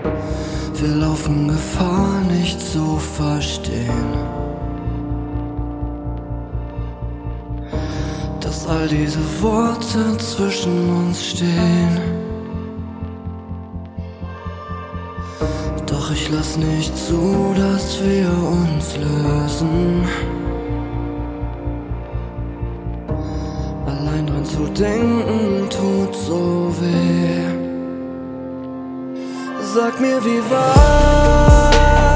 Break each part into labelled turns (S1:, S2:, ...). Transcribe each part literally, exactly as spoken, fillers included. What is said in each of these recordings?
S1: Wir laufen Gefahr, nicht zu verstehen, dass all diese Worte zwischen uns stehen. Doch ich lass nicht zu, dass wir uns lösen. Allein dran zu denken tut so weh. Sag mir, wie weit,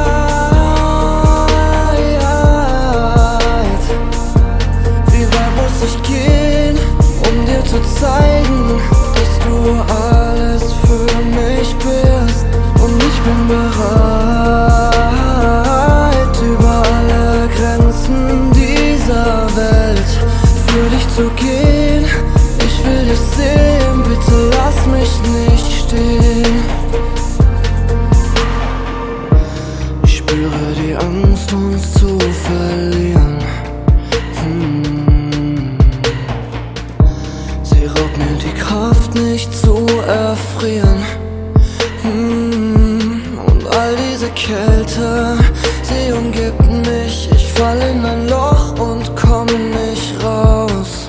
S1: wie weit muss ich gehen, um dir zu zeigen, dass du alles für mich bist. Und ich bin bereit, über alle Grenzen dieser Welt für dich zu gehen. Ich will dich sehen, bitte lass mich nicht stehen. Ich spüre die Angst, uns zu verlieren. hm. Sie raubt mir die Kraft, nicht zu erfrieren. hm. Und all diese Kälte, sie umgibt mich. Ich fall in ein Loch und komm nicht raus.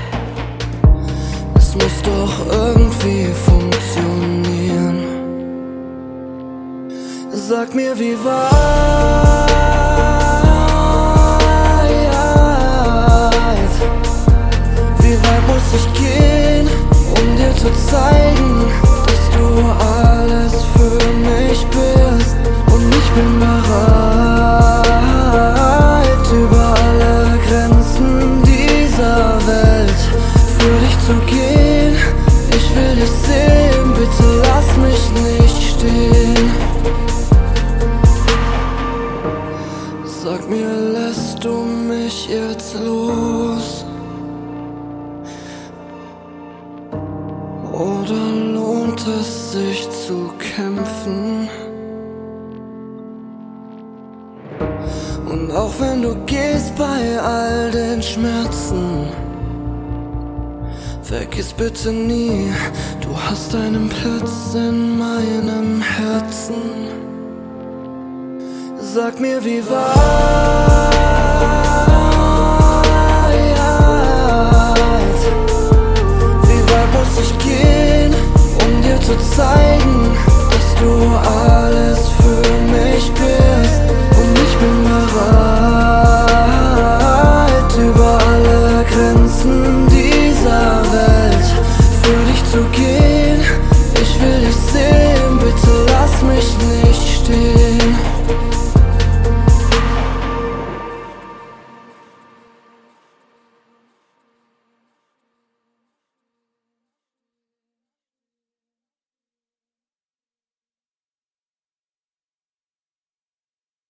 S1: Es muss doch irgendwie funktionieren. Sag mir, wie weit, wie weit muss ich gehen, um dir zu zeigen, dass du alles für mich bist. Und ich bin bereit, über alle Grenzen dieser Welt für dich zu gehen. Ich will dich sehen, bitte lass mich nicht stehen. Sag mir, lässt du mich jetzt los? Oder lohnt es sich zu kämpfen? Und auch wenn du gehst bei all den Schmerzen, vergiss bitte nie, du hast einen Platz in meinem Herzen. Sag mir, wie weit, wie weit muss ich gehen, um dir zu zeigen,